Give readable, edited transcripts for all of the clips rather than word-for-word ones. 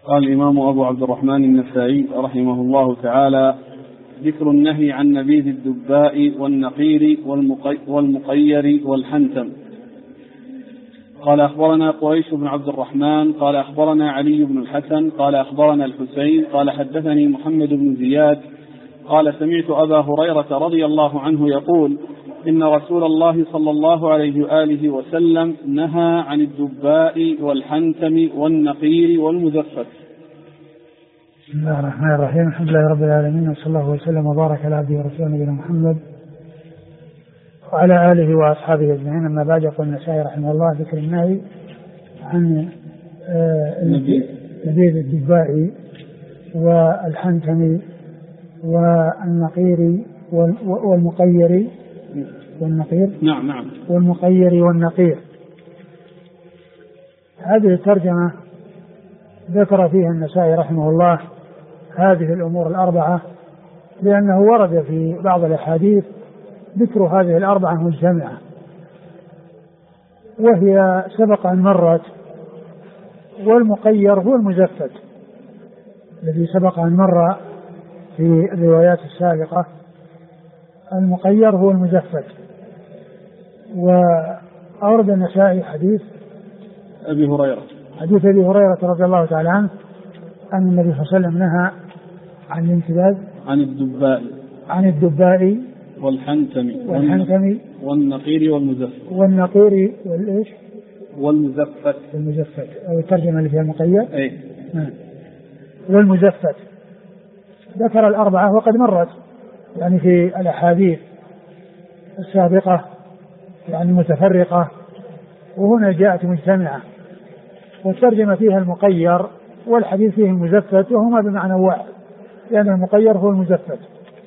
قال الإمام أبو عبد الرحمن النسائي رحمه الله تعالى: ذكر النهي عن نبيذ الدباء والنقير والمقير والحنتم. قال أخبرنا قريش بن عبد الرحمن قال أخبرنا علي بن الحسن قال أخبرنا الحسين قال حدثني محمد بن زياد قال سمعت أبا هريرة رضي الله عنه يقول: إن رسول الله صلى الله عليه وآله وسلم نهى عن الدباء والحنتم والنقير والمزفت. بسم الله الرحمن الرحيم. الحمد لله رب العالمين، وصلى الله وسلم وبارك على عبده ورسوله نبينا محمد وعلى آله وأصحابه أجمعين. أما بعد، يقول النسائي رحمه الله: ذكر النهي عن نبيذ الدباء والحنتم والنقير والمقير والنقير. نعم. والمقير والنقير. هذه الترجمة ذكر فيها النسائي رحمه الله هذه الأمور الأربعة، لأنه ورد في بعض الأحاديث ذكر هذه الأربعة مجتمعة، وهي سبق أن مرت. والمقير هو المزفت الذي سبق أن مر في الروايات السابقة. المقير هو المزفت. وأورد النسائي حديث أبي هريرة رضي الله تعالى عنه أن النبي صلى الله عليه وسلم نهى عن الانتباذ عن الدباء والحنتم والنقير والمزفت أو الترجمة اللي فيها المقير أي. والمزفت. ذكر الأربعة وقد مرت يعني في الأحاديث السابقة يعني متفرقة، وهنا جاءت مجتمعة، والترجمة فيها المقير والحديث فيه المزفت، وهما بمعنى واحد، لأن المقير هو المزفت.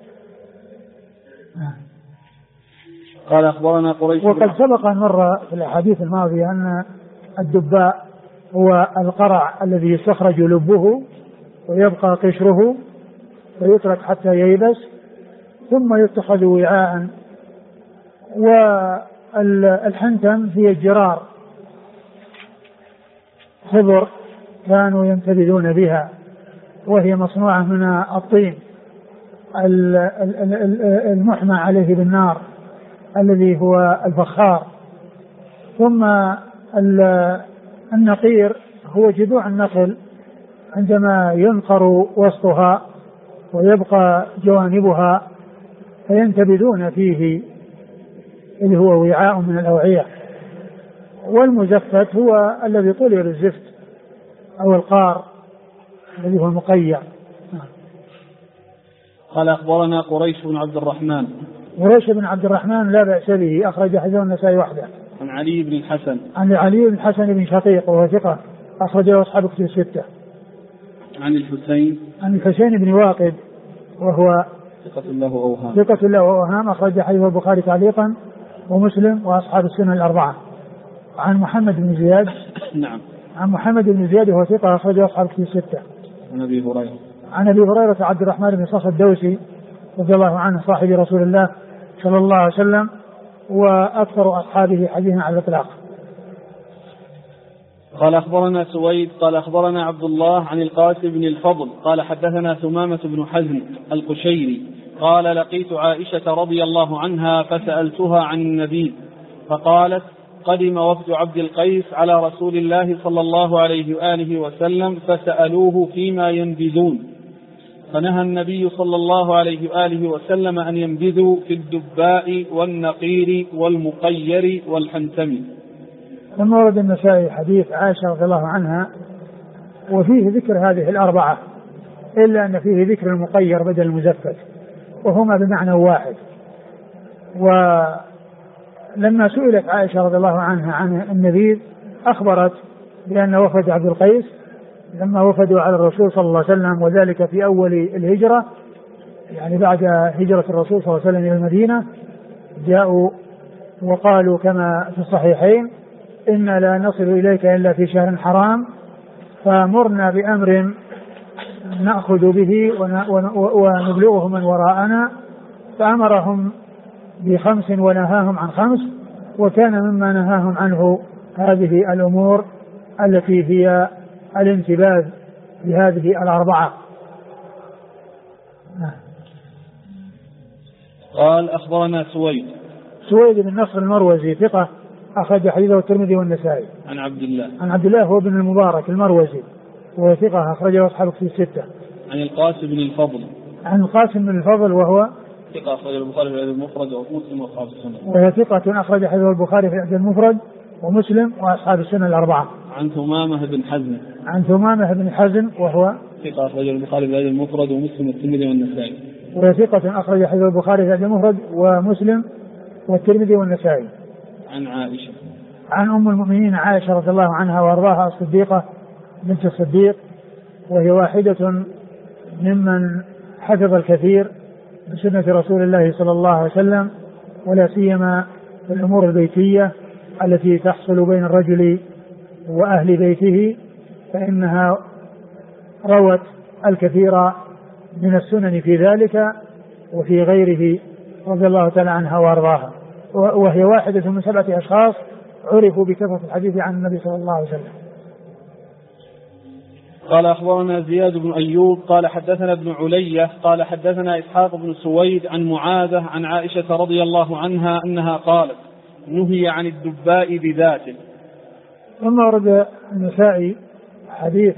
قال أخبرنا قريش. وقد سبق أن مر في الأحاديث الماضية أن الدباء هو القرع الذي يستخرج لبه ويبقى قشره ويترك حتى ييبس ثم يتخذ وعاء. والحنتم هي الجرار، خضر كانوا ينتبذون بها، وهي مصنوعة من الطين المحمى عليه بالنار الذي هو الفخار. ثم النقير هو جذوع النخل عندما ينقر وسطها ويبقى جوانبها فينتبذون فيه، اللي هو وعاء من الأوعية. والمزفت هو الذي طلي بالزفت أو القار الذي هو المقيع. قال أخبرنا قريش بن عبد الرحمن لا بأس به، أخرج حديثه النسائي وحده. عن علي بن الحسن بن شقيق وهو ثقة، أخرجه أصحاب كتب الستة. عن الحسين بن واقد وهو ثقة له أوهام، أخرج حديثه البخاري تعليقا ومسلم وأصحاب السنن الأربعة. عن محمد بن زياد. نعم. عن محمد بن زياد وهو ثقة، أخرجه أصحاب كتب الستة. عن أبي هريرة عبد الرحمن بن صخر الدوسي رضي الله عنه صاحب رسول الله صلى الله عليه وسلم، وأكثر أصحابه حديثا على الإطلاق. قال أخبرنا سويد قال أخبرنا عبد الله عن القاسم بن الفضل قال حدثنا ثمامة بن حزم القشيري قال: لقيت عائشة رضي الله عنها فسألتها عن النبي، فقالت: قدم وفد عبد القيس على رسول الله صلى الله عليه وآله وسلم فسألوه فيما ينبذون، فنهى النبي صلى الله عليه وآله وسلم أن ينبذوا في الدباء والنقير والمقير والحنتم. ثم ورد النسائي حديث عائشة رضي الله عنها وفيه ذكر هذه الأربعة، إلا أن فيه ذكر المقير بدل المزفت، وهما بمعنى واحد. ولما سئلت عائشة رضي الله عنها عن النبيذ أخبرت بأن وفد عبد القيس لما وفدوا على الرسول صلى الله عليه وسلم، وذلك في أول الهجرة، يعني بعد هجرة الرسول صلى الله عليه وسلم إلى المدينة، جاءوا وقالوا كما في الصحيحين: إنا لا نصل إليك إلا في شهر حرام، فمرنا بأمر نأخذ به ونبلغه من وراءنا. فأمرهم ب5 ونهاهم عن 5، وكان مما نهاهم عنه هذه الأمور التي هي الانتباذ بهذه الأربعة. قال أخبرنا سويد بن نصر المروزي ثقة أخرج حديثه الترمذي والنسائي. عن عبد الله هو بن المبارك المروزي وهو ثقة أخرجه أصحاب الكتب الستة. عن القاسم بن الفضل وهو ثقة أخرج البخاري في الأدب المفرد ومسلم وأصحاب السنة. وهو ثقة أخرج حديثه البخاري في الأدب المفرد ومسلم وأصحاب السنة الأربعة. عن ثمامة بن حزن وهو ثقة أخرج البخاري في الأدب المفرد ومسلم والترمذي والنسائي. وهو ثقة أخرج حديث البخاري في الأدب المفرد ومسلم والترمذي والنسائي. عن أم المؤمنين عائشة رضي الله عنها وأرضاها الصديقة بنت الصديق، وهي واحدة ممن حفظ الكثير بسنة رسول الله صلى الله عليه وسلم، ولا سيما في الأمور البيتية التي تحصل بين الرجل وأهل بيته، فإنها روت الكثير من السنن في ذلك وفي غيره رضي الله تعالى عنها وأرضاها، وهي واحدة من 7 أشخاص عرفوا بكثرة الحديث عن النبي صلى الله عليه وسلم. قال أخبرنا زياد بن أيوب قال حدثنا ابن علية قال حدثنا إسحاق بن سويد عن معاذة عن عائشة رضي الله عنها أنها قالت نهي عن الدباء بذاته. ثم ورد النسائي حديث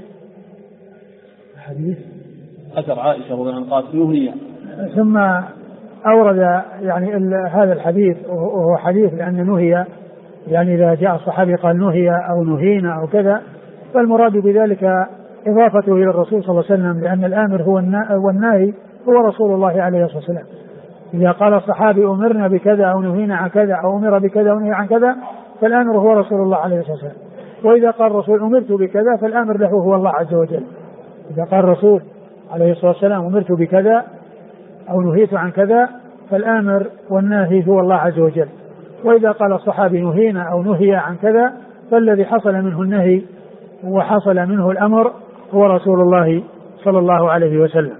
أثر عائشة رضي الله عنها قالت نهي، ثم أورد يعني هذا الحديث وهو حديث لأن نهي يعني إذا جاء الصحابي قال نهي أو نهينا أو كذا، فالمراد بذلك إضافته إلى الرسول صلى الله عليه وسلم، لأن الآمر هو والناهي هو رسول الله عليه الصلاة والسلام. إذا قال الصحابي أمرنا بكذا أو نهينا عن كذا أو أمر بكذا ونهي عن كذا فالآمر هو رسول الله عليه الصلاة والسلام. وإذا قال الرسول أمرت بكذا فالآمر له هو الله عز وجل. إذا قال الرسول عليه الصلاة والسلام أمرت بكذا أو نهيت عن كذا فالآمر والناهي هو الله عز وجل. وإذا قال الصحابي نهينا أو نهي عن كذا فالذي حصل منه النهي وحصل منه الأمر هو رسول الله صلى الله عليه وسلم.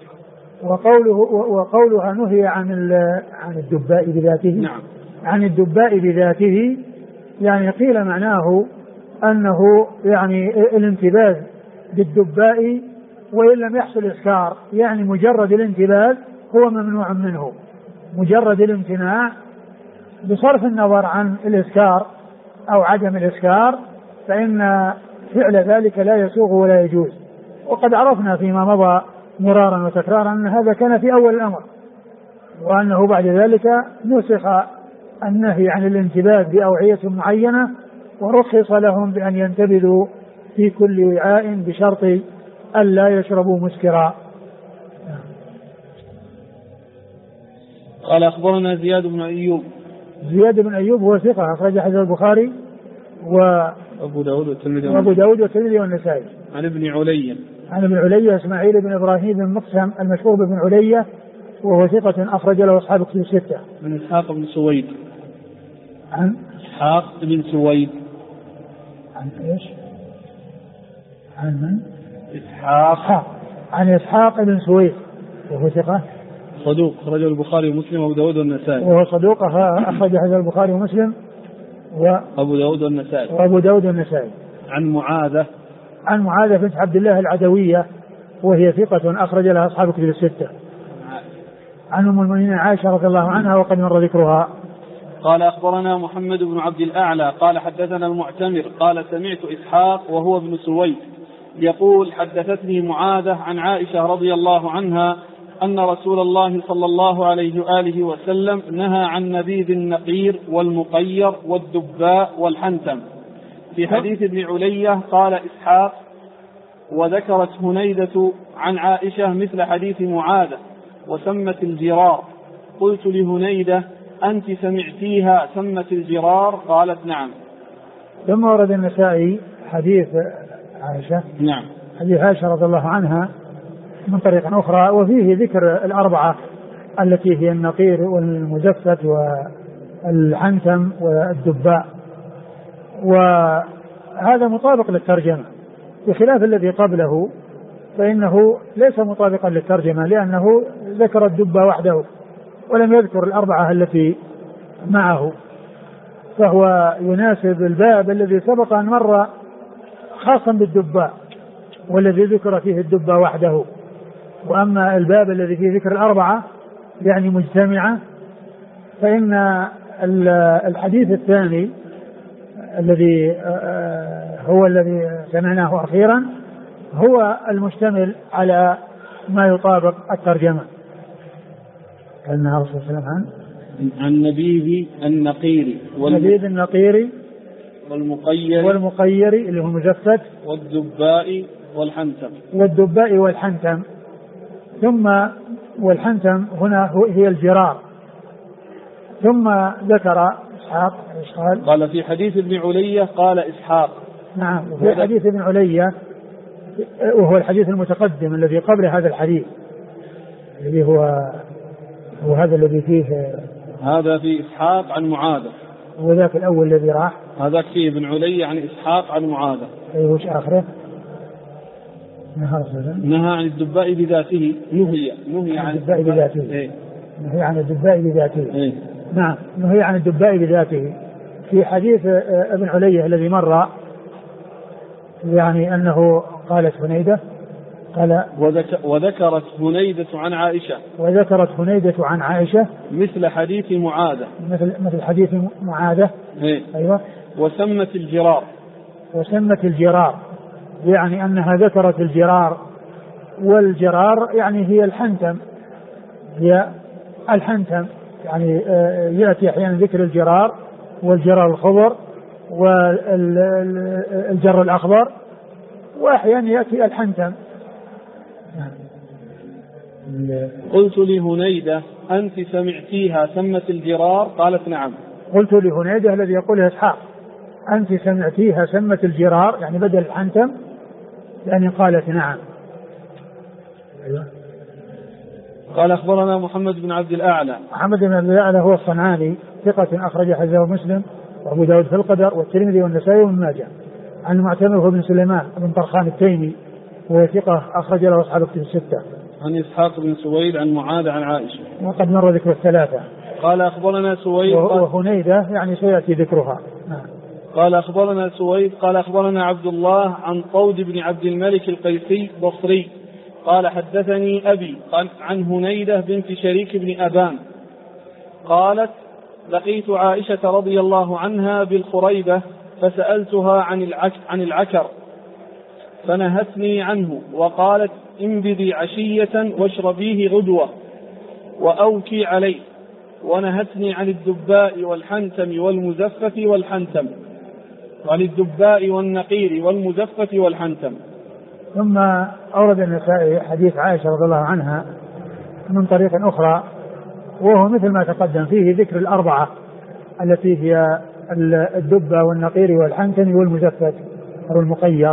وقولها نهي عن الدباء بذاته. نعم. عن الدباء بذاته يعني قيل معناه أنه يعني الانتباذ بالدباء وإن لم يحصل إسكار، يعني مجرد الانتباذ هو ممنوع منه، مجرد الامتناع بصرف النظر عن الإسكار أو عدم الإسكار فإن فعل ذلك لا يسوغ ولا يجوز. وقد عرفنا فيما مضى مرارا وتكرارا أن هذا كان في أول الأمر، وأنه بعد ذلك نسخ النهي عن الانتباذ بأوعية معينة ورخص لهم بأن ينتبذوا في كل وعاء بشرط ألا يشربوا مسكرا. قال أخبرنا زياد بن أيوب هو ثقة أخرج حديث البخاري وأبو داود والترمذي والنسائي. عن ابن علية إسماعيل بن إبراهيم بن مقسم المشهور بابن علية وهو ثقة أخرج له أصحاب الكتب الستة. من إسحاق بن سويد. عن إيش؟ عن من؟ عن إسحاق بن سويد وهو ثقة صدوق أخرجه البخاري ومسلم وأبو داود والنسائي. وهو صدوق أخرج حديث البخاري ومسلم وأبو داود والنسائي. عن معاذة بنت عبد الله العدوية وهي ثقة أخرج لها أصحاب الكتب الستة. عن أم المؤمنين عائشة رضي الله عنها وقد مر ذكرها. قال أخبرنا محمد بن عبد الأعلى قال حدثنا المعتمر قال سمعت إسحاق وهو ابن سويد يقول حدثتني معاذة عن عائشة رضي الله عنها أن رسول الله صلى الله عليه وآله وسلم نهى عن نبيذ النقير والمقير والدباء والحنتم. في حديث ابن علية قال إسحاق وذكرت هنيدة عن عائشة مثل حديث معاذة وسمت الجرار. قلت لهنيدة أنت سمعتيها سمت الجرار؟ قالت نعم. ثم ورد النسائي حديث عائشة. نعم. حديث عائشة رضي الله عنها من طريق أخرى وفيه ذكر الأربعة التي هي النقير والمزفت والحنتم والدباء، وهذا مطابق للترجمة بخلاف الذي قبله فإنه ليس مطابقا للترجمة لأنه ذكر الدباء وحده ولم يذكر الأربعة التي معه، فهو يناسب الباب الذي سبق أن مر خاصا بالدباء والذي ذكر فيه الدبة وحده. وأما الباب الذي فيه ذكر الأربعة يعني مجتمعة، فإن الحديث الثاني الذي هو الذي سمعناه أخيرا هو المشتمل على ما يطابق الترجمة. كان الرسول صلى الله عليه وسلم عن نبيذ النقير نبيذ النقير والمقير اللي هو مزفت والدباء والحنتم. ثم والحنتم هنا هي الجرار. ثم ذكر إسحاق قال في حديث ابن علية قال إسحاق. نعم، في حديث ابن علية وهو الحديث المتقدم الذي قبل هذا الحديث الذي هو هذا الذي فيه هذا في إسحاق عن معاذة، وذاك الأول الذي راح هذاك فيه ابن علية عن إسحاق عن معاذة. أيوه وش آخره؟ نهى عن الدباء بذاته. نهي عن الدباء بذاته. إيه؟ نهي عن الدباء بذاته. إيه؟ نعم، نهي عن الدباء بذاته. في حديث ابن علية الذي مر يعني أنه قالت هنيدة قال وذكرت هنيدة عن عائشة مثل حديث معاذة مثل حديث معاذة. إيه؟ أيوة. وسمت الجرار يعني أنها ذكرت الجرار، والجرار يعني هي الحنتم يعني يأتي أحيانا ذكر الجرار والجرار الخضر والجر الأخضر، وأحيانا يأتي الحنتم. قلت لهنيدة أنت سمعتيها سمت الجرار؟ قالت نعم. قلت لهنيدة الذي يقولها إسحاق أنت سمعتيها سمت الجرار يعني بدل الحنتم، يعني قالت نعم. قال أخبرنا محمد بن عبد الأعلى هو الصنعاني ثقة أخرج حديثه مسلم وأبو داود في القدر والترمذي والنسائي وابن ماجه. عن معتمر بن سليمان بن طرخان التيمي وهو ثقة أخرج له أصحاب الكتب الستة. عن إسحاق بن سويد عن معاذ عن عائشة وقد مر ذكر الثلاثة. قال أخبرنا سويد وهنيدة يعني سيأتي ذكرها. قال أخبرنا سويد قال أخبرنا عبد الله عن طود بن عبد الملك القيسي بصري قال حدثني أبي عن هنيدة بنت شريك بن أبان قالت لقيت عائشة رضي الله عنها بالخريبة فسألتها عن العكر فنهتني عنه وقالت انبذي عشية واشربيه غدوة وأوكي عليه، ونهتني عن الدباء والحنتم والمزفة والحنتم، وعن الدباء والنقير والمزفة والحنتم. ثم أورد النسائي حديث عائشة رضي الله عنها من طريق أخرى وهو مثل ما تقدم فيه ذكر الأربعة التي هي الدبة والنقير والحنتم والمزفة والمقير.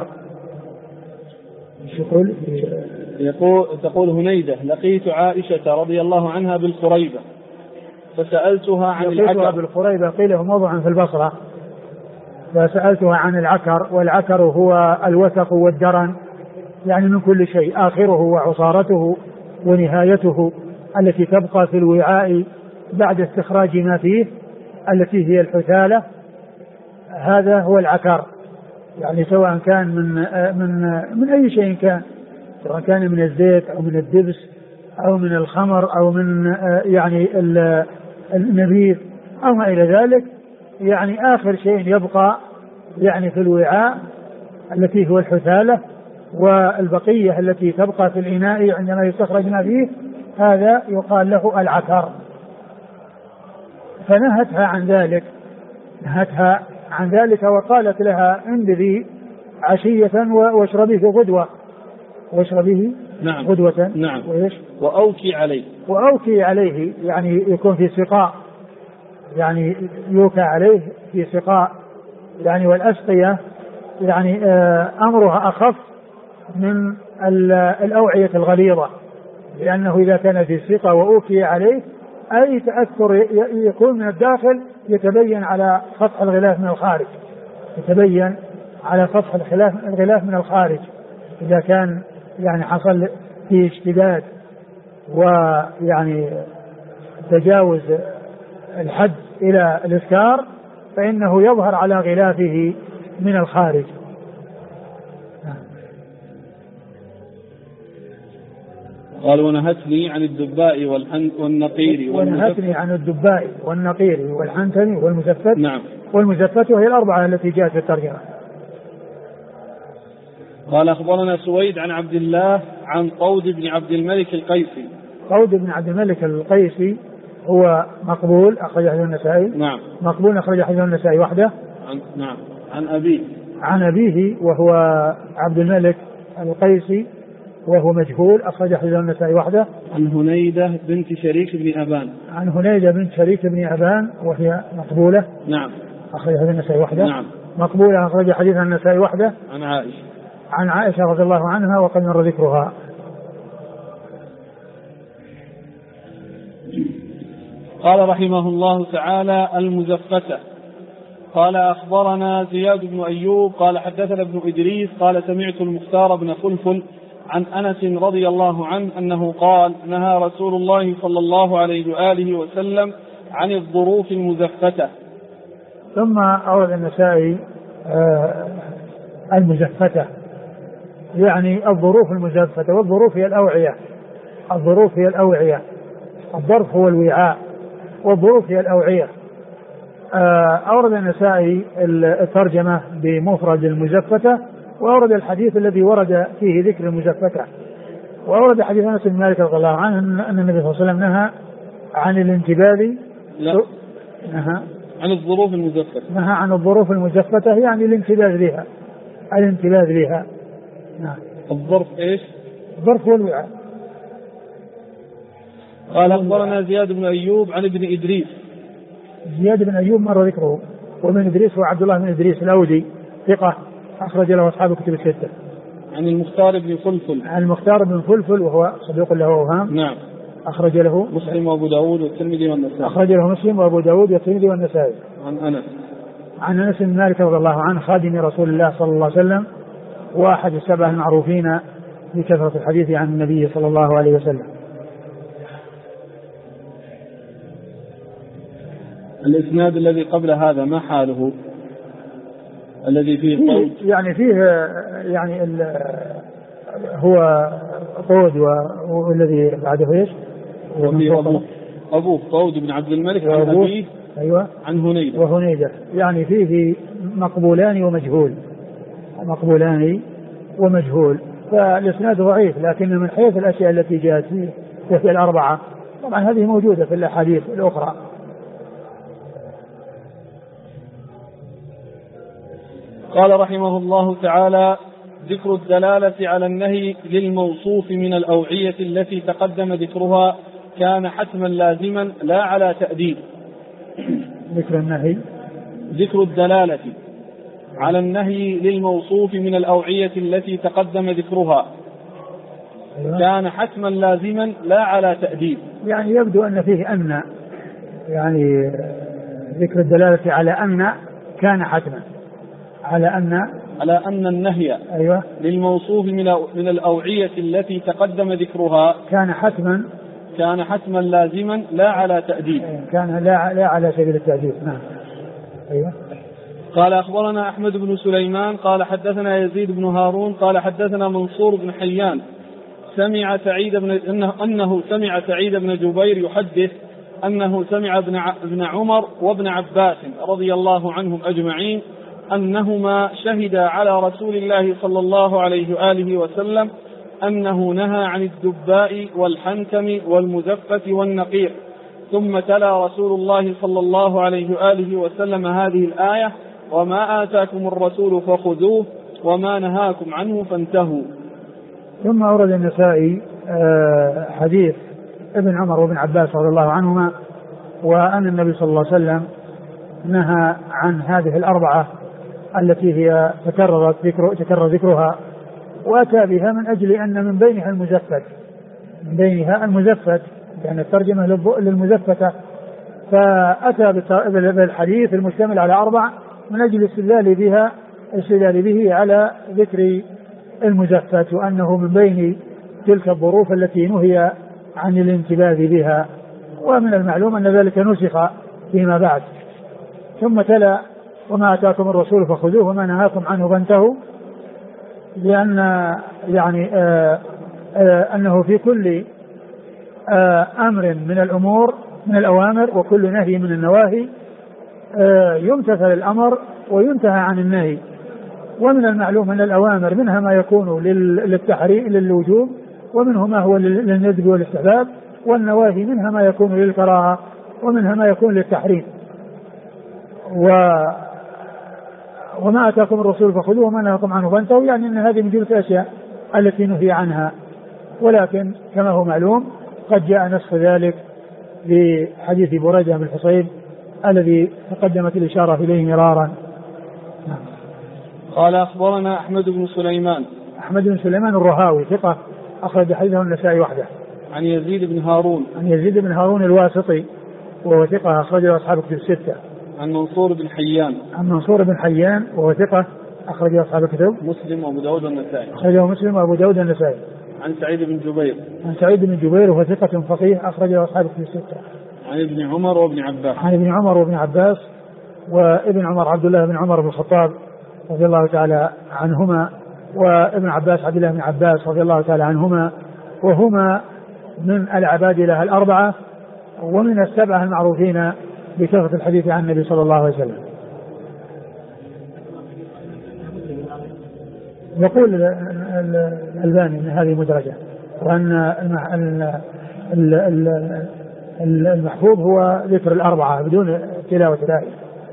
تقول هنيدة لقيت عائشة رضي الله عنها بالخريبة فسألتها عن العكر. بالخريبة قيل هو موضع في البصرة، فسألتها عن العكر، والعكر هو الوثق والدرن يعني من كل شيء آخره وعصارته ونهايته التي تبقى في الوعاء بعد استخراج ما فيه التي هي الحثالة. هذا هو العكر، يعني سواء كان من أي شيء كان، سواء كان من الزيت أو من الدبس أو من الخمر أو من يعني النبيذ أو ما إلى ذلك، يعني آخر شيء يبقى يعني في الوعاء التي هو الحثالة، والبقية التي تبقى في الإناء عندما يستخرج ما فيه هذا يقال له العكر. فنهتها عن ذلك وقالت لها انبذي عشية واشربيه غدوة. نعم. غدوة. نعم. وأوكي عليه يعني يكون في سقاء، يعني يوكى عليه في سقاء يعني، والأسقية يعني أمرها أخف من الأوعية الغليظة، لأنه إذا كان في سقاء وأوكي عليه أي تأثر يكون من الداخل يتبين على سطح الغلاف من الخارج، إذا كان يعني حصل فيه اشتداد ويعني تجاوز الحد إلى الإسكار فإنه يظهر على غلافه من الخارج. قال ونهتني عن الدباء والنقير ونهتني عن الدباء والنقير والحنتم والمزفت. نعم. والمزفت وهي الأربعة التي جاءت في الترجمة. قال أخبرنا سويد عن عبد الله عن طود بن عبد الملك القيسي. طود بن عبد الملك القيسي هو مقبول أخرج حديث النسائي. نعم. مقبول أخرج حديث النسائي وحده. نعم. عن أبيه وهو عبد الملك القيسي وهو مجهول أخرج حديث النسائي وحده. عن هنيدة بنت شريك بن أبان. عن هنيدة بنت شريك بن أبان وهي مقبولة. نعم. أخرج حديث النسائي وحده. نعم. مقبولة أخرج حديث النسائي وحده. عن عائشة رضي الله عنها وقد مر ذكرها. قال رحمه الله تعالى المزفتة. قال أخبرنا زياد بن أيوب قال حدثنا ابن إدريس قال سمعت المختار بن فلفل عن أنس رضي الله عنه أنه قال نهى رسول الله صلى الله عليه وآله وسلم عن الظروف المزفتة. ثم أورد النسائي المزفتة يعني الظروف المزفتة. والظروف هي الأوعية. الظروف هي الأوعية. الظرف هو الوعاء والظروف هي الأوعية. أورد النسائي الترجمة بمفرد المزفتة وأورد الحديث الذي ورد فيه ذكر المزفتة. وأورد حديث أنس بن مالك رضي الله عنه أن النبي صلى الله عليه وسلم نهى عن الانتباذ. نهى عن الظروف المزفتة. نهى عن الظروف المزفتة يعني الانتباذ بها. الانتباذ بها. نعم. الظرف ايش؟ الظرف هو الوعاء. قال أخبرنا زياد بن أيوب عن ابن إدريس. زياد بن أيوب مر ذكره. وابن إدريس هو عبد الله بن إدريس الأودي ثقة أخرج له أصحاب الكتب الستة. عن المختار بن فلفل. عن المختار بن فلفل وهو صدوق له أوهام. نعم. أخرج له مسلم وأبو داود والترمذي والنسائي. أخرج له مسلم وأبو داود والترمذي والنسائي. عن أنس بن مالك رضي الله عنه خادم رسول الله صلى الله عليه وسلم وأحد السبع المعروفين بكثرة الحديث عن النبي صلى الله عليه وسلم. الإسناد الذي قبل هذا ما حاله الذي فيه طود؟ يعني فيه يعني هو طود والذي بعده ايش؟ أبوه طود بن عبد الملك عن أبيه. أيوة. عن هنيدة. وهنيدة يعني فيه مقبولان ومجهول. مقبولان ومجهول. فالإسناد ضعيف لكن من حيث الأشياء التي جاءت فيه وفي الأربعة طبعا هذه موجودة في الأحاديث الأخرى. قال رحمه الله تعالى ذكر الدلالة على النهي للموصوف من الأوعية التي تقدم ذكرها كان حتما لازما لا على تأديب. ذكر الدلالة على النهي للموصوف من الأوعية التي تقدم ذكرها كان حتما لازما لا على تأديب. يعني يبدو أن فيه أن يعني ذكر الدلالة على أن كان حتما على أن النهي أيوة. للموصوف من الأوعية التي تقدم ذكرها كان حتما لازما لا على تأديب. كان لا على سبيل التأديب. نعم. أيوة. قال أخبرنا أحمد بن سليمان قال حدثنا يزيد بن هارون قال حدثنا منصور بن حيان أنه سمع سعيد بن جبير يحدث أنه سمع ابن عمر وابن عباس رضي الله عنهم أجمعين أنهما شهدا على رسول الله صلى الله عليه وآله وسلم أنه نهى عن الدباء والحنتم والمزفة والنقير. ثم تلا رسول الله صلى الله عليه وآله وسلم هذه الآية وما آتاكم الرسول فخذوه وما نهاكم عنه فانتهوا. ثم أورد النسائي حديث ابن عمر وابن عباس رضي الله عنهما وأن النبي صلى الله عليه وسلم نهى عن هذه الأربعة التي هي تكرر ذكرها وأتى بها من أجل أن من بينها المزفت يعني الترجمة للمزفتة فأتى بالحديث المشتمل على أربع من أجل الاستدلال به على ذكر المزفت وأنه من بين تلك الظروف التي نهي عن الانتباه بها. ومن المعلوم أن ذلك نسخ فيما بعد. ثم تلا وما أتاكم الرسول فخذوه وما نهاكم عنه فانتهوا لأن يعني أنه في كل أمر من الأمور من الأوامر وكل نهي من النواهي يمتثل الأمر وينتهى عن النهي. ومن المعلوم أن الأوامر منها ما يكون للتحريم للوجوب، ومنه ما هو للندب والاستحباب، والنواهي منها ما يكون للكراهة ومنها ما يكون للتحريم. وما أتاكم الرسول فخذوه وما نهاكم عنه فانتهوا، يعني أن هذه من جملة الأشياء التي نهي عنها. ولكن كما هو معلوم قد جاء نصف ذلك بحديث بريدة بن الحصيب الذي تقدمت الإشارة إليه مرارا. قال أخبرنا أحمد بن سليمان. أحمد بن سليمان الرهاوي ثقة أخرج حديثه النسائي وحده. عن يزيد بن هارون. عن يزيد بن هارون الواسطي وهو ثقة أخرجه أصحاب الكتب الستة. عن منصور بن حيان. عن منصور بن حيان وهو ثقة أخرجه أصحاب الكتب مسلم وأبو داود والنسائي. أخرجه مسلم وأبو داود والنسائي. عن سعيد بن جبير. عن سعيد بن جبير وهو ثقة فقيه أخرجه أصحاب الكتب الستة. عن ابن عمر وابن عباس. عن ابن عمر وابن عباس وابن عمر عبد الله بن عمر بن الخطاب رضي الله تعالى عنهما، وابن عباس عبد الله بن عباس رضي الله تعالى عنهما، وهما من العبادلة الأربعة ومن السبعة المعروفين بكثرة الحديث عن النبي صلى الله عليه وسلم. يقول الألباني من هذه مدرجة، وأن المحفوظ هو ذكر الأربعة بدون تلاوة الآية.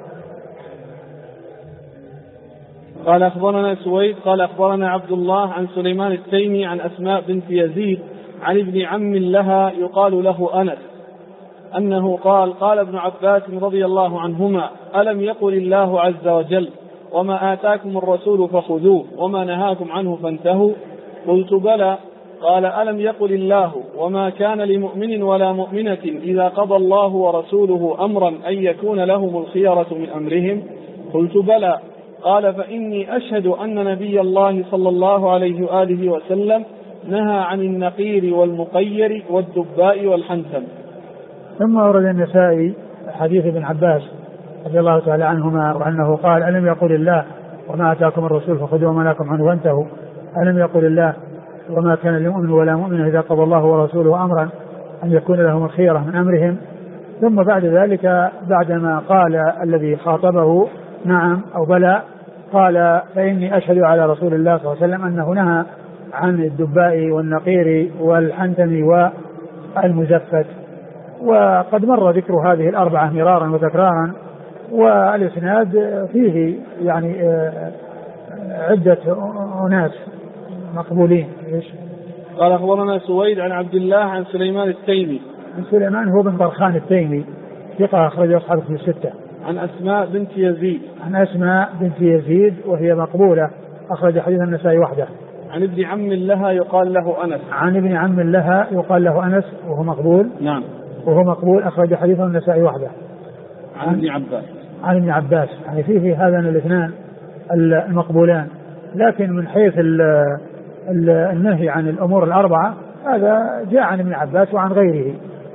قال أخبرنا سويد قال أخبرنا عبد الله عن سليمان التيمي عن أسماء بنت يزيد عن ابن عم لها يقال له أنس أنه قال ابن عباس رضي الله عنهما: ألم يقل الله عز وجل: وما آتاكم الرسول فخذوه وما نهاكم عنه فانتهوا؟ قلت: بلى. قال: ألم يقل الله: وما كان لمؤمن ولا مؤمنة إذا قضى الله ورسوله أمرا أن يكون لهم الخيرة من أمرهم؟ قلت: بلى. قال: فإني أشهد أن نبي الله صلى الله عليه وآله وسلم نهى عن النقير والمقير والدباء والحنتم. ثم ورد النسائي حديث ابن عباس رضي الله تعالى عنهما وأنه قال: ألم يقل الله: وما آتاكم الرسول فخذوه وما نهاكم عنه فانتهوا؟ ألم يقل الله: وما كان لمؤمن ولا مؤمن إذا قضى الله ورسوله أمرا أن يكون لهم الخيرة من أمرهم. ثم بعد ذلك بعدما قال الذي خاطبه نعم أو بلى، قال: فإني أشهد على رسول الله صلى الله عليه وسلم أنه نهى عن الدباء والنقير والحنتم والمزفت. وقد مر ذكر هذه الأربعة مرارا وتكرارا، والإسناد فيه يعني عدة أناس مقبولين. قال أخبرنا سويد عن عبد الله عن سليمان التيمي. عن سليمان هو بن برخان التيمي ثقة أخرج أصحابه في الستة. عن أسماء بنت يزيد. عن أسماء بنت يزيد وهي مقبولة أخرج حديث النسائي وحده. عن ابن عم لها يقال له أنس. عن ابن عم لها يقال له أنس وهو مقبول. نعم. وهو مقبول أخرج حديثه النسائي وحده. عن ابن عباس. عن ابن عباس، يعني فيه هذان الاثنان المقبولان، لكن من حيث النهي عن الأمور الأربعة هذا جاء عن ابن عباس وعن غيره.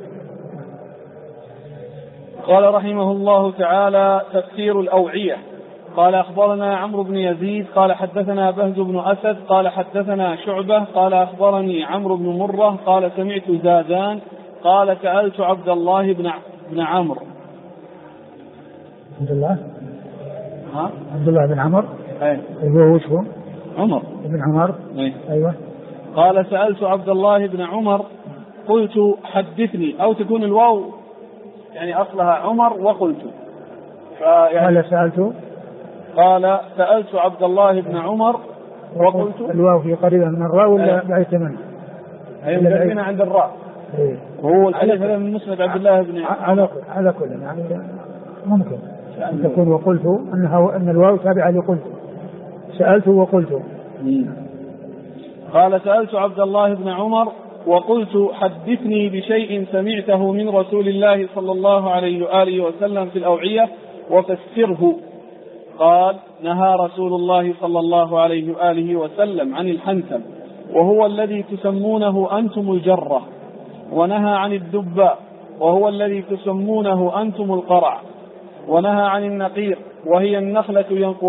قال رحمه الله تعالى: تفسير الأوعية. قال أخبرنا عمرو بن يزيد قال حدثنا بهز بن أسد قال حدثنا شعبة قال أخبرني عمرو بن مرة قال سمعت زادان قال سألت عبد الله بن عمرو. عبد الله بن عمرو. أيوة. وش هو؟ عمر بن عمر. أيوة. قال سألت عبد الله بن عمر قلت حدثني، أو تكون الواو يعني أصلها عمر وقلت، قال سألت. قال سألت عبد الله بن عمر وقلت. الواو في قريبا من الراء ولا بعيد منه؟ هي مدرجة عند الراء. وهو الحديث هذا من مسند عبد الله بن على كل يعني ممكن أن تكون وقلت أن الواو تابعة لقلت. سألت وقلت. قال سألت عبد الله بن عمر وقلت حدثني بشيء سمعته من رسول الله صلى الله عليه وآله وسلم في الأوعية وفسره. قال نهى رسول الله صلى الله عليه وآله وسلم عن الحنتم وهو الذي تسمونه أنتم الجرة، ونهى عن الدباء وهو الذي تسمونه أنتم القرع، ونهى عن النقير وهي النخلة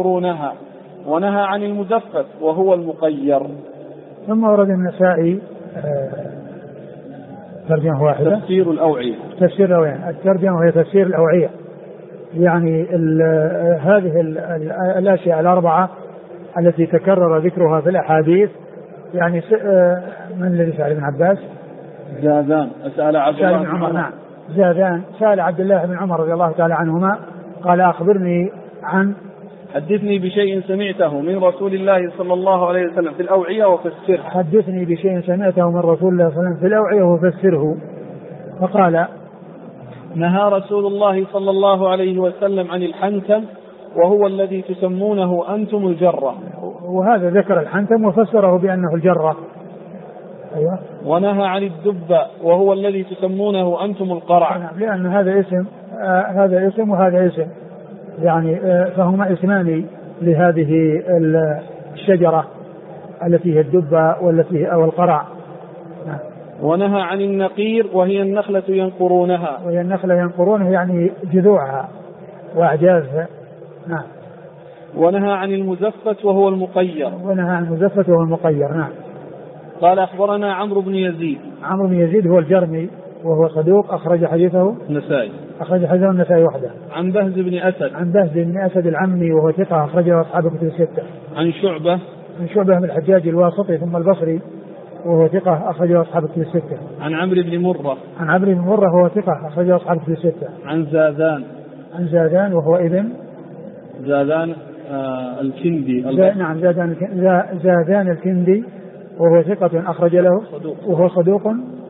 ينقرونها، ونهى عن المدفت وهو المقير. ثم ورد النسائي ترجمة واحدة. تفسير الأوعية. تفسير الأوعية. الترجمة هي تفسير الأوعية، يعني هذه الأشياء الأربعة التي تكرر ذكرها في الأحاديث، يعني من الذي سأل ابن عباس؟ زادان. سأل عبد الله بن عمر. نعم، زادان سأل عبد الله بن عمر رضي الله تعالى عنهما قال أخبرني عن، حدثني بشيء سمعته من رسول الله صلى الله عليه وسلم في الأوعية وفسره. حدثني بشيء سمعته من رسول الله صلى الله عليه وسلم في الأوعية وفسره. فقال نهى رسول الله صلى الله عليه وسلم عن الحنتم وهو الذي تسمونه أنتم الجرة. وهذا ذكر الحنتم وفسره بأنه الجرة. أيوة. ونهى عن الدب وهو الذي تسمونه أنتم القرع. لأن هذا اسم، هذا اسم وهذا اسم، يعني فهما اسمان لهذه الشجرة التي هي الدب والتي أو القرع. ونهى عن النقير وهي النخلة ينقرونها. وهي النخلة ينقرونها يعني جذوعها وأعجازها. نعم. ونهى عن المزفت وهو المقير. ونهى عن المزفت وهو المقير. نعم. قال أخبرنا عمرو بن يزيد. عمرو بن يزيد هو الجرمي وهو صدوق، أخرج حديثه النسائي. أخرج حديثه النسائي وحده. عن بهز بن أسد. عن بهز بن أسد العمي وهو ثقة، أخرجه أصحاب الكتب الستة. عن شعبة. عن شعبة بن الحجاج الواسطي ثم البصري وهو ثقة، أخرجه أصحاب الكتب الستة. عن عمرو بن مرة. عن عمرو بن مرة وهو ثقة، أخرجه أصحاب الكتب الستة. عن زادان. عن زادان وهو ابن زادان الكندي. نعم، زادان الكندي وهو ثقة، أخرج له وهو صدوق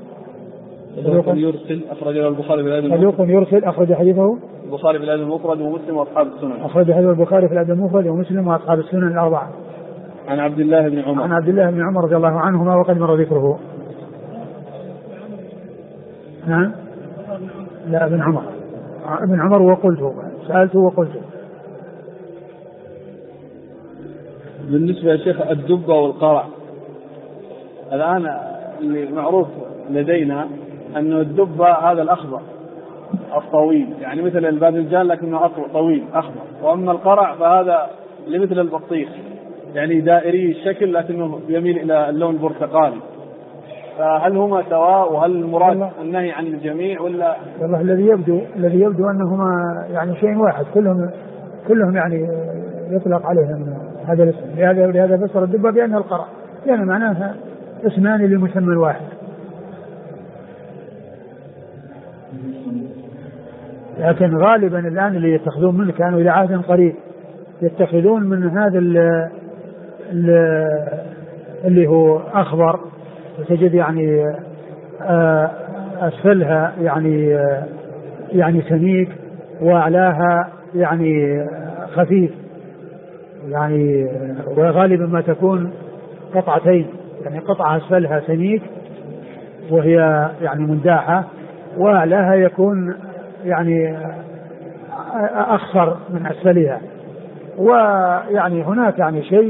يرسل، أخرج له البخاري في الأدب المفرد. صدوق يرسل، أخرج حديثه البخاري في الأدب المفرد ومسلم وأصحاب السنن. أخرج حديث البخاري في الأدب المفرد ومسلم وأصحاب السنن الأربعة. عن عبد الله بن عمر. عن عبد الله بن عمر رضي الله عنهما وقد مر ذكره. نعم. لا، ابن عمر. ابن عمر وقلته، سألته وقلته. بالنسبة يا شيخ الدب والقرع، الآن اللي معروف لدينا أنه الدب هذا الأخضر الطويل، يعني مثل الباذنجان لكنه طويل أخضر، وأما القرع فهذا مثل البطيخ، يعني دائري الشكل لكنه يميل إلى اللون البرتقالي، فهل هما سواء وهل المراد النهي عن الجميع ولا؟ والله الذي يبدو أنهما يعني شيء واحد، كلهم يعني يطلق عليهم هذا الاسم، لهذا فسر الدبة بأنها القرع، لأن معناها اسمان للمسمى الواحد. لكن غالبا الآن اللي يتخذون منه كانوا إلى عهد قريب يتخذون من هذا اللي هو أخضر، وتجد يعني أسفلها يعني سميك وأعلاها يعني خفيف، يعني وغالبا ما تكون قطعتين، يعني قطعة أسفلها سميك وهي يعني منداحة، وأعلاها يكون يعني أخصر من أسفلها. ويعني هناك يعني شيء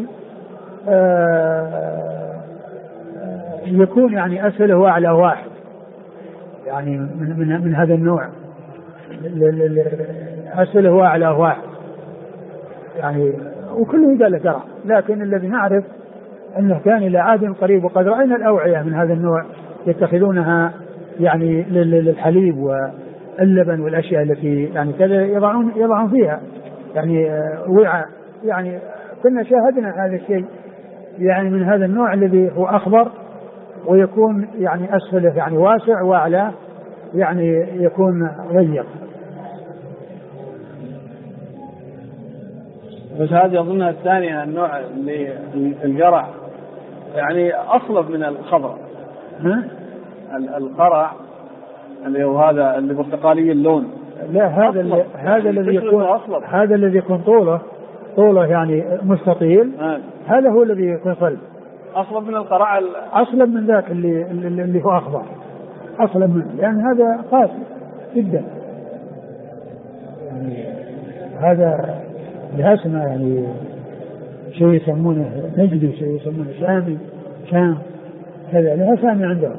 يكون يعني أسفله وأعلى واحد، يعني من هذا النوع، أسفله وأعلى واحد يعني، وكله يقال ترى. لكن الذي نعرف أنه كان إلى عهد قريب، وقد رأينا الأوعية من هذا النوع يتخذونها يعني للحليب واللبن والأشياء التي يعني كذا يضعون فيها يعني وعاء، يعني كنا شاهدنا هذا الشيء يعني من هذا النوع الذي هو أخضر ويكون يعني أسفله يعني واسع وأعلى يعني يكون ضيق. بس هذه أظنها الثانية، النوع اللي القرع يعني أصلب من الخضر. القرع اللي هو هذا اللي برتقالي اللون، لا هذا الذي يكون طوله يعني مستطيل، هذا هو الذي يكون صلب. أصلب من القرع، أصلب من ذاك اللي هو أخضر، أصلب منه، لأن هذا قاسي جدا، يعني هذا لها اسمه يعني شيء يسمونه نجدي وشيء يسمونه شام هذا لها سامي عندهم.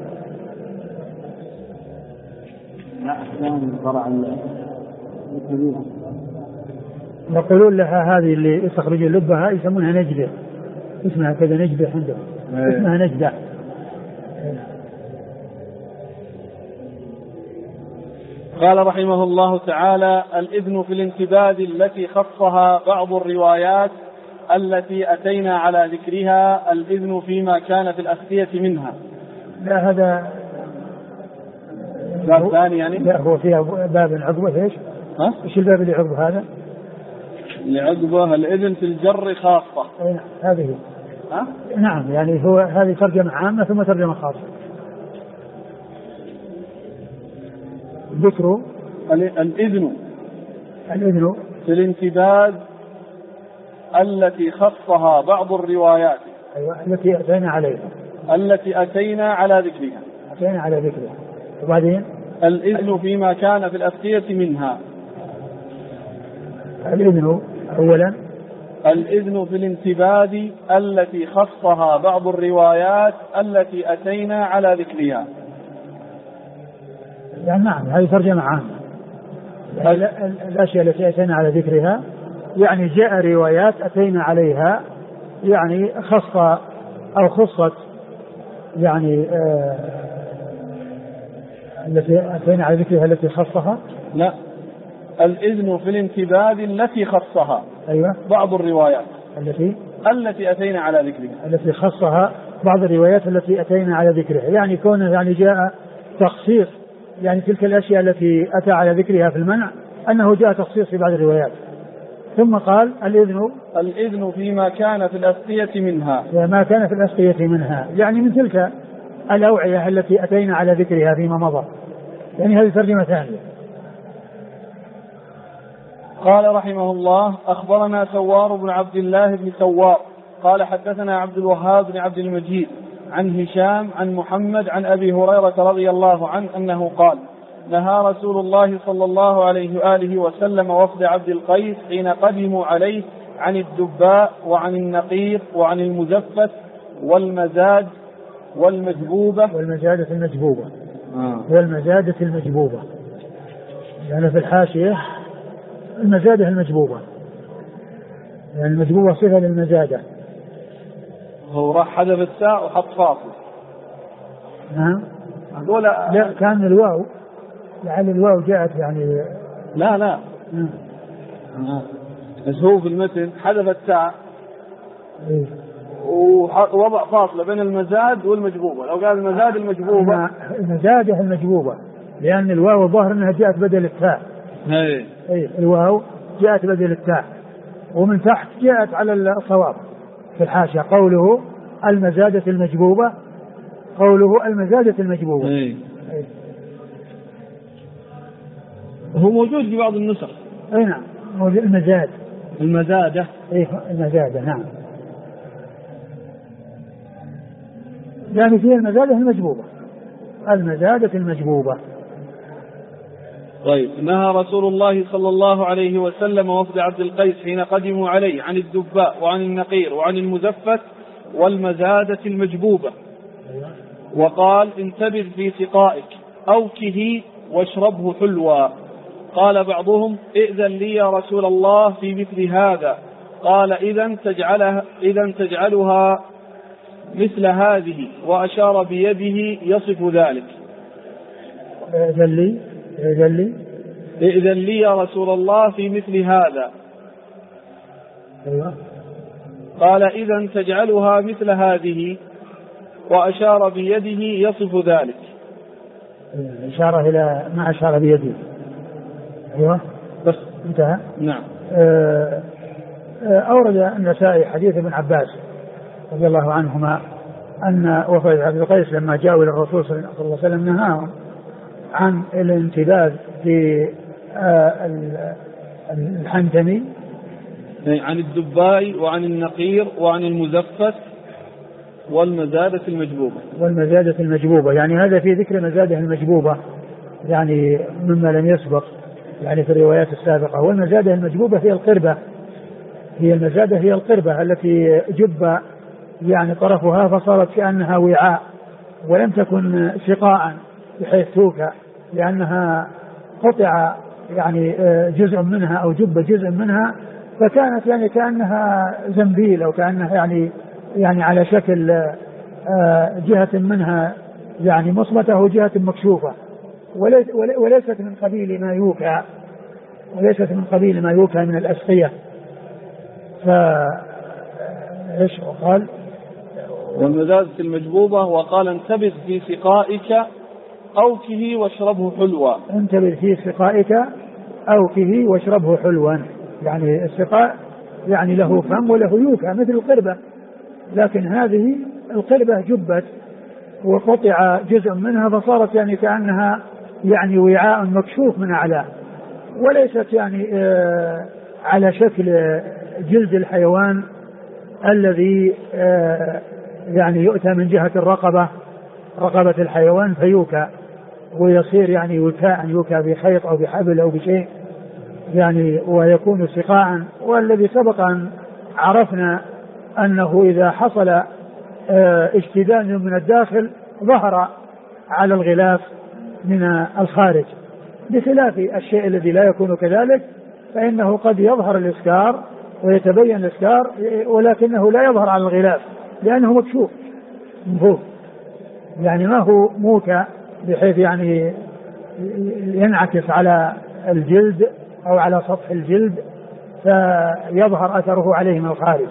يقولون لها هذه اللي يستخرجون لبها يسمونها نجدة، اسمها كذا نجدة عندهم، اسمها نجدة قال رحمه الله تعالى: الإذن في الانتباد التي خصها بعض الروايات التي أتينا على ذكرها، الإذن فيما كان في الأخفية منها. لا هذا باب ثاني يعني؟ لا هو فيها باب عقبه. ايش؟ ايش الباب اللي عقبه هذا؟ اللي عقبه الإذن في الجر خاصة. هذه نعم، يعني هو هذه ترجمة عامة ثم ترجمة خاصة. ذكر الإذن في الانتباد التي خصها بعض الروايات. أيوة التي أتينا على ذكرها. وبعدين الإذن فيما كان في الأخفية منها. الإذن أولا الإذن في الانتباد التي خصها بعض الروايات التي أتينا على ذكرها. يعني نعم هذه ترجمة عامة. الأشياء التي أتينا على ذكرها يعني جاء روايات أتينا عليها، يعني خصة أو خصت يعني التي أتينا على ذكرها التي خصها. لا، الإذن في الانتباد التي خصها. أيوة. بعض الروايات التي أتينا على ذكرها، التي خصها بعض الروايات التي أتينا على ذكرها، يعني كونه يعني جاء تخصيص يعني تلك الأشياء التي أتى على ذكرها في المنع، أنه جاء تخصيص في بعض الروايات. ثم قال الإذن فيما كان في الأسقية منها، ما كان في الأسقية منها يعني من تلك الأوعية التي أتينا على ذكرها فيما مضى، يعني هذه ترجمة ثانية. قال رحمه الله: أخبرنا سوار بن عبد الله بن سوار قال حدثنا عبد الوهاب بن عبد المجيد عن هشام عن محمد عن أبي هريرة رضي الله عنه أنه قال: نهى رسول الله صلى الله عليه وآله وسلم وفد عبد القيس حين قدموا عليه عن الدباء وعن النقير وعن المزفت والمزاد والمجبوبة. والمزادة المجبوبة يعني في الحاشية المزادة المجبوبة، يعني المجبوبة صفة للمزادة. هو راح حذف التاء وحط فاصل. نعم. لا كان الواو، لعل الواو جاءت يعني لا بس هو في المتن حذف التاء ووضع فاصلة بين المزاد والمجبوبة. لو قال المزاد المجبوبة المزادة المجبوبة، لأن الواو الظاهر أنها جاءت بدل التاء. الواو جاءت بدل التاء، ومن تحت جاءت على الصواب في الحاشية قوله المزادة المجبوبة، هو موجود في بعض النسخ. نعم موجود المزادة. المزادة نعم، يعني فيها المزادة المجبوبة. طيب. نهى رسول الله صلى الله عليه وسلم وفد عبد القيس حين قدموا عليه عن الدباء وعن النقير وعن المزفت والمزادة المجبوبة، وقال: انتبذ في سقائك أوكه واشربه حلوا. قال بعضهم: ائذن لي يا رسول الله في مثل هذا. قال: إذن تجعلها مثل هذه، وأشار بيده يصف ذلك. ائذن لي يا رسول الله في مثل هذا. قال: إذن تجعلها مثل هذه، وأشار بيده يصف ذلك. إشارة إلى ما أشار بيده. أيوة بس انتهى. نعم. أورد النسائي حديث ابن عباس رضي الله عنهما أن وفد عبد القيس لما جاءوا إلى الرسول صلى الله عليه وسلم نهاهم عن الانتباذ في الحنتمي، عن الدباء وعن النقير وعن المزفت والمزادة المجبوبة. يعني هذا في ذكر مزادة المجبوبة، يعني مما لم يسبق يعني في الروايات السابقة. والمزادة المجبوبة هي القربة التي جب يعني طرفها فصارت كأنها وعاء ولم تكن سقاء بحيث توكى، لأنها قطع يعني جزء منها أو جب جزء منها، فكانت يعني كأنها زنبيل أو كأنها يعني على شكل جهة منها يعني مصمته جهة مكشوفة، وليست من قبيل ما يوكى، وليست من قبيل ما يوكى من الأسقية. ايش قال؟ والمزازة المجبوبة. وقال انتبذ في سقائك أوكه واشربه حلوا. انتبذ في سقائك أوكه واشربه حلوا، يعني السقاء يعني له فم وله يوكى مثل القربة، لكن هذه القربة جبت وقطع جزء منها فصارت يعني كأنها يعني وعاء مكشوف من أعلاه، وليست يعني على شكل جلد الحيوان الذي يعني يؤتى من جهة رقبة الحيوان فيوكى ويصير يعني وكاء، يوكى بخيط أو بحبل أو بشيء يعني ويكون سقاء. والذي سبق أن عرفنا أنه إذا حصل اشتداد من الداخل ظهر على الغلاف من الخارج، بخلاف الشيء الذي لا يكون كذلك، فإنه قد يظهر الإسكار ويتبين الإسكار ولكنه لا يظهر على الغلاف لأنه مكشوف من فوق، يعني ما هو موكى بحيث يعني ينعكس على الجلد أو على سطح الجلد فيظهر أثره عليه من الخارج.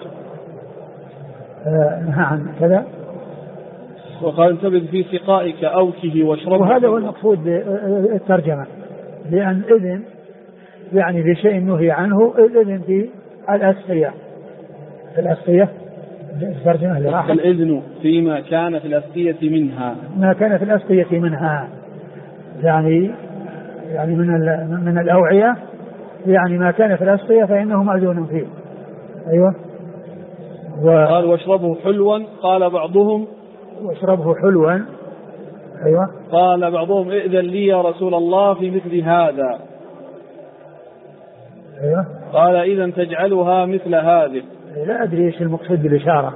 نعم كذا. وقال انتبذ في سقائك أوكه واشربه. وهذا هو المقصود بالترجمة، لأن إذن يعني في شيء نهي عنه، الإذن في الأسقية، في الأسقية الترجمة الإذن فيما كان في الأسقية منها، ما كان في الأسقية منها، يعني من الأوعية، يعني ما كان في الأسقية فإنه مأذون فيه. أيوة. قال واشربه حلوا. قال بعضهم واشربه حلوا. أيوة. قال بعضهم ائذن لي يا رسول الله في مثل هذا. أيوة. قال إذن تجعلها مثل هذه. لا أدري إيش المقصود بالإشارة،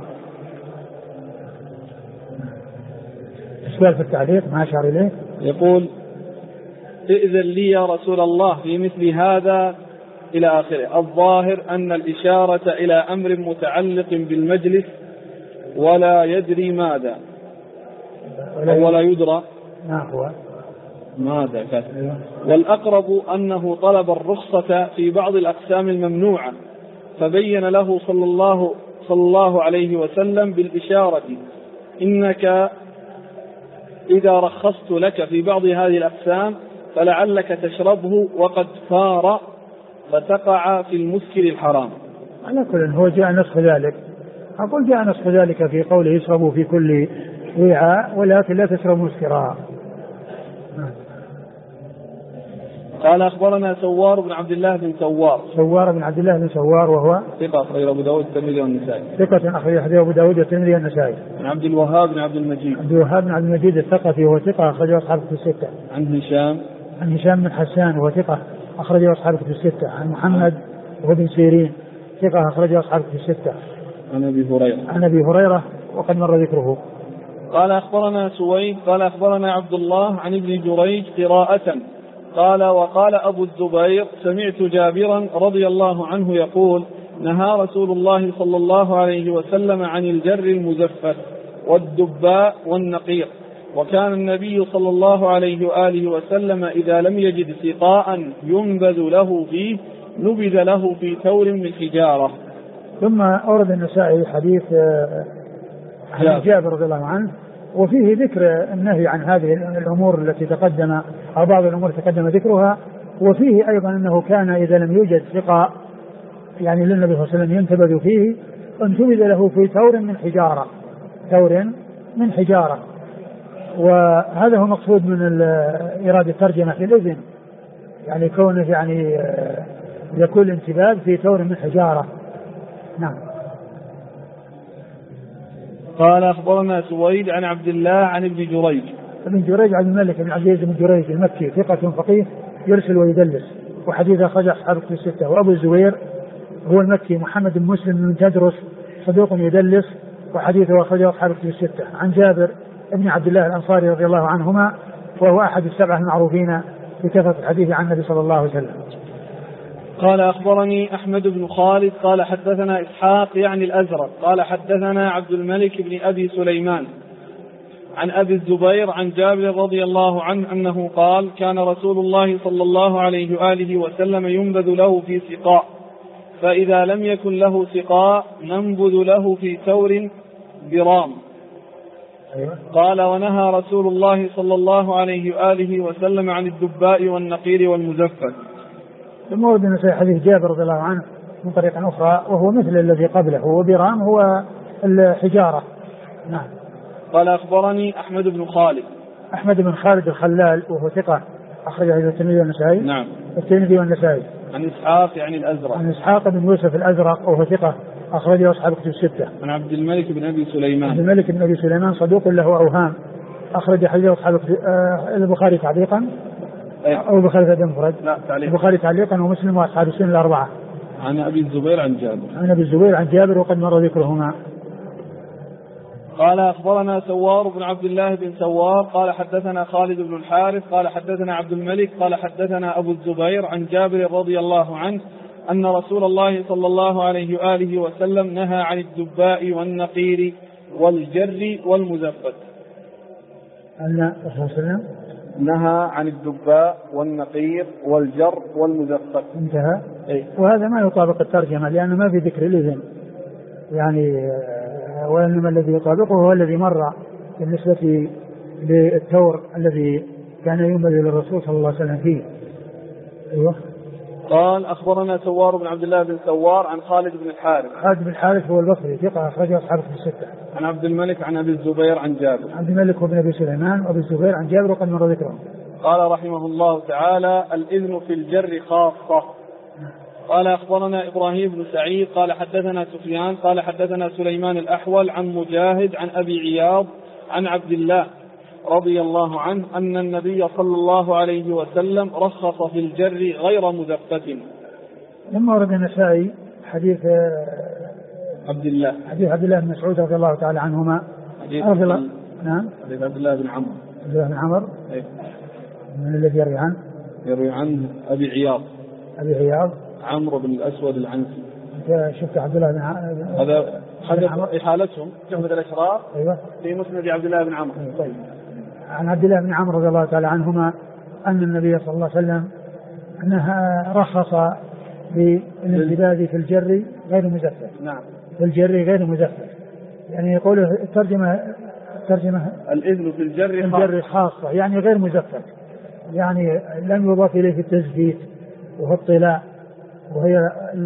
السؤال في التعليق ما أشار إليه. يقول ائذن لي يا رسول الله في مثل هذا إلى آخره. الظاهر أن الإشارة إلى أمر متعلق بالمجلس ولا يدري ماذا ولا يدرى ماذا كاتب. والأقرب أنه طلب الرخصة في بعض الأقسام الممنوعة، فبين له صلى الله عليه وسلم بالإشارة إنك إذا رخصت لك في بعض هذه الأقسام فلعلك تشربه وقد فار فتقع في المسكر الحرام. على كل هو جاء نسخ ذلك، أقول جاء نسخ ذلك في قوله يشربوا في كل وعاء ولكن لا تشربوا مسكرا. قال أخبرنا سوار بن عبد الله بن سوار. سوار بن عبد الله بن سوار وهو ثقة أخرجه أبو داود والترمذي والنسائي. ثقة أخرجه أبو داود والترمذي والنسائي. عن عبد الوهاب بن عبد المجيد. عبد الوهاب بن عبد المجيد الثقفي وهو ثقة أخرجه أصحاب الكتب الستة. عن هشام بن حسان وهو ثقة أخرجه أصحاب الكتب الستة. عن محمد وابن سيرين ثقة أخرجه أصحاب الكتب الستة. عن أبي هريرة وقد مر ذكره. قال أخبرنا سويد قال أخبرنا عبد الله عن ابن جريج قراءة قال وقال أبو الزبير سمعت جابرا رضي الله عنه يقول نهى رسول الله صلى الله عليه وسلم عن الجر المزفت والدباء والنقير، وكان النبي صلى الله عليه وآله وسلم إذا لم يجد سقاء ينبذ له فيه نبذ له في ثور من حجارة. ثم أورد النسائي حديث جابر رضي الله عنه وفيه ذكر النهي عن هذه الأمور التي تقدم أو بعض الأمور تقدم ذكرها، وفيه أيضا أنه كان إذا لم يوجد سقاء يعني للنبي صلى الله عليه وسلم ينتبذ فيه انتبذ له في ثور من حجارة. وهذا هو مقصود من إرادة الترجمة في الإذن، يعني كونه يعني يكون الانتباذ في ثور من حجارة. نعم. قال أخبرنا سويد عن عبد الله عن ابن جريج. ابن جريج عبد الملك بن عبد العزيز بن جريج المكي ثقة فقيه يرسل ويدلس وحديث أخرج أصحاب الكتب الستة. وأبو الزبير هو المكي محمد بن مسلم بن تدرس صدوق يدلس وحديثه أخرجه أصحاب الكتب الستة. عن جابر ابن عبد الله الأنصاري رضي الله عنهما وهو أحد السبعة المعروفين بكثرة الحديث عن النبي صلى الله عليه وسلم. قال أخبرني أحمد بن خالد قال حدثنا إسحاق يعني الأزرق قال حدثنا عبد الملك بن أبي سليمان عن أبي الزبير عن جابر رضي الله عنه أنه قال كان رسول الله صلى الله عليه وآله وسلم ينبذ له في سقاء، فإذا لم يكن له سقاء ننبذ له في ثور برام. قال ونهى رسول الله صلى الله عليه وآله وسلم عن الدباء والنقير والمزفت. ثم ورد في حديث جابر رضي الله عنه من طريق أخرى وهو مثل الذي قبله، وبرام هو الحجارة. نعم. قال أخبرني أحمد بن خالد. أحمد بن خالد الخلال وهو ثقة أخرجه الترمذي والنسائي. نعم. الترمذي والنسائي. عن إسحاق يعني الأزرق. عن إسحاق بن يوسف الأزرق وهو ثقة أخرجه أصحاب كتب الستة. عن عبد الملك بن أبي سليمان. عبد الملك بن أبي سليمان صدوق له أوهام، أخرج حديث أصحاب البخاري تعليقا أو البخاري تعليقا مفرد؟ لا تعليقا. البخاري تعليقا ومسلم وأصحاب السنن الأربعة. عن أبي الزبير عن جابر. عن أبي الزبير عن جابر وقد مر ذكرهما. قال أخبرنا سوار بن عبد الله بن سوار قال حدثنا خالد بن الحارث قال حدثنا عبد الملك قال حدثنا أبو الزبير عن جابر رضي الله عنه أن رسول الله صلى الله عليه وآله وسلم نهى عن الدباء والنقير والجر والمزفت. أن الرسول صلى الله عليه وسلم نهى عن الدباء والنقير والجر والمزفت. انتهى. وهذا ما يطابق الترجمة لأنه ما في ذكر الإذن يعني، وإنما الذي يطابقه هو الذي مر بالنسبة للثور الذي كان ينبذ للرسول صلى الله عليه وسلم فيه. أيوه. قال أخبرنا سوار بن عبد الله بن سوار عن خالد بن الحارث. خالد بن الحارث هو البصري ثقة أخرجه أصحاب الكتب الستة. عن عبد الملك عن أبي الزبير عن جابر. عبد الملك بن أبي سليمان وأبي الزبير عن جابر وقد مر ذكرهم. قال رحمه الله تعالى الإذن في الجر خاصة. قال أخبرنا إبراهيم بن سعيد قال حدثنا سفيان قال حدثنا سليمان الأحول عن مجاهد عن أبي عياض عن عبد الله رضي الله عنه أن النبي صلى الله عليه وسلم رخص في الجر غير مزفت. لما ورد النسائي حديث عبد الله بن مسعود رضي الله تعالى عنهما. نعم. حديث عبد الله بن عمرو. عبد الله بن عمرو. من الذي يروي عنه أبي عياض. عمرو بن الأسود العنسي. شفت عبد الله بن هذا إحالتهم جهد الأشرار. أيوة. في مسند عبد الله بن عمرو. طيب. عن عبد الله بن عمرو رضي الله تعالى عنهما أن النبي صلى الله عليه وسلم أنها رخص بالانبذاذ في الجر غير مزفت. نعم. في الجر غير مزفت يعني يقول الترجمة الإذن في الجر خاصة يعني غير مزفت، يعني لم يضاف إليه التزفيت وهو الطلاء، وهي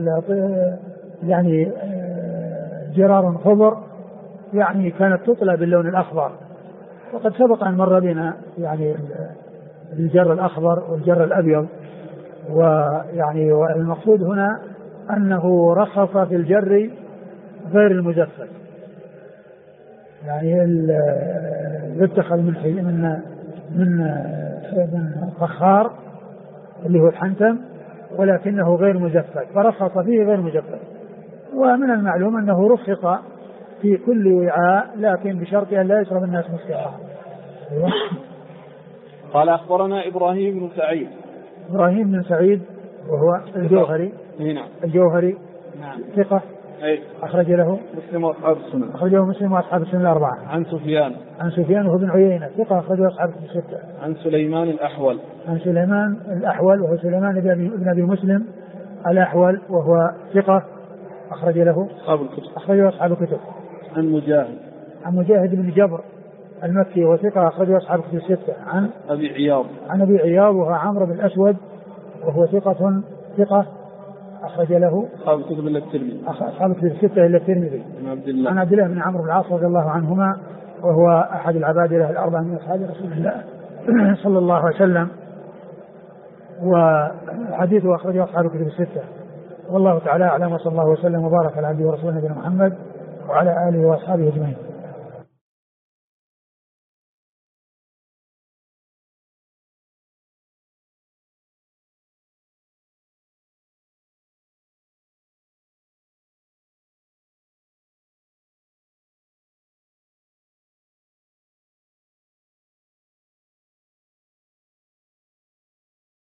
يعني جرار خضر يعني كانت تطلى باللون الأخضر، وقد سبق أن مر بنا يعني الجر الأخضر والجر الأبيض، ويعني والمقصود هنا أنه رخص في الجر غير المزفت، يعني يتخذ من فخار اللي هو الحنتم ولكنه غير مزفت، فرخص فيه غير مزفت. ومن المعلوم أنه رخص في كل وعاء لكن بشرط أن لا يشرب الناس مسكرا. قال أخبرنا إبراهيم بن سعيد وهو الجوهري. الجوهري. نعم. ثقة. أخرج له مسلم وأصحاب السنن. أخرجه مسلم وأصحاب السنن الأربعة. عن سفيان وهو بن عيينة ثقة أخرجه أصحاب الستة. عن سليمان الأحول وهو سليمان بن أبي مسلم الأحول وهو ثقة أخرج له أصحاب الكتب. عن مجاهد بن جبر المكي وثقة أخرجه أصحاب الكتب الستة. عن أبي عياض وهو عمرو بن الأسود وهو ثقة أخرج له أصحاب الكتب الستة إلا الترمذي. عن عبد الله بن عمرو بن العاص رضي الله عنهما وهو أحد العبادلة الأربعة من أصحاب رسول الله صلى الله عليه وسلم، وحديثه أخرجه أصحاب الكتب الستة. والله تعالى أعلم، وصلى الله وسلم وبارك على عبده ورسوله نبينا محمد وعلى آله وأصحابه أجمعين.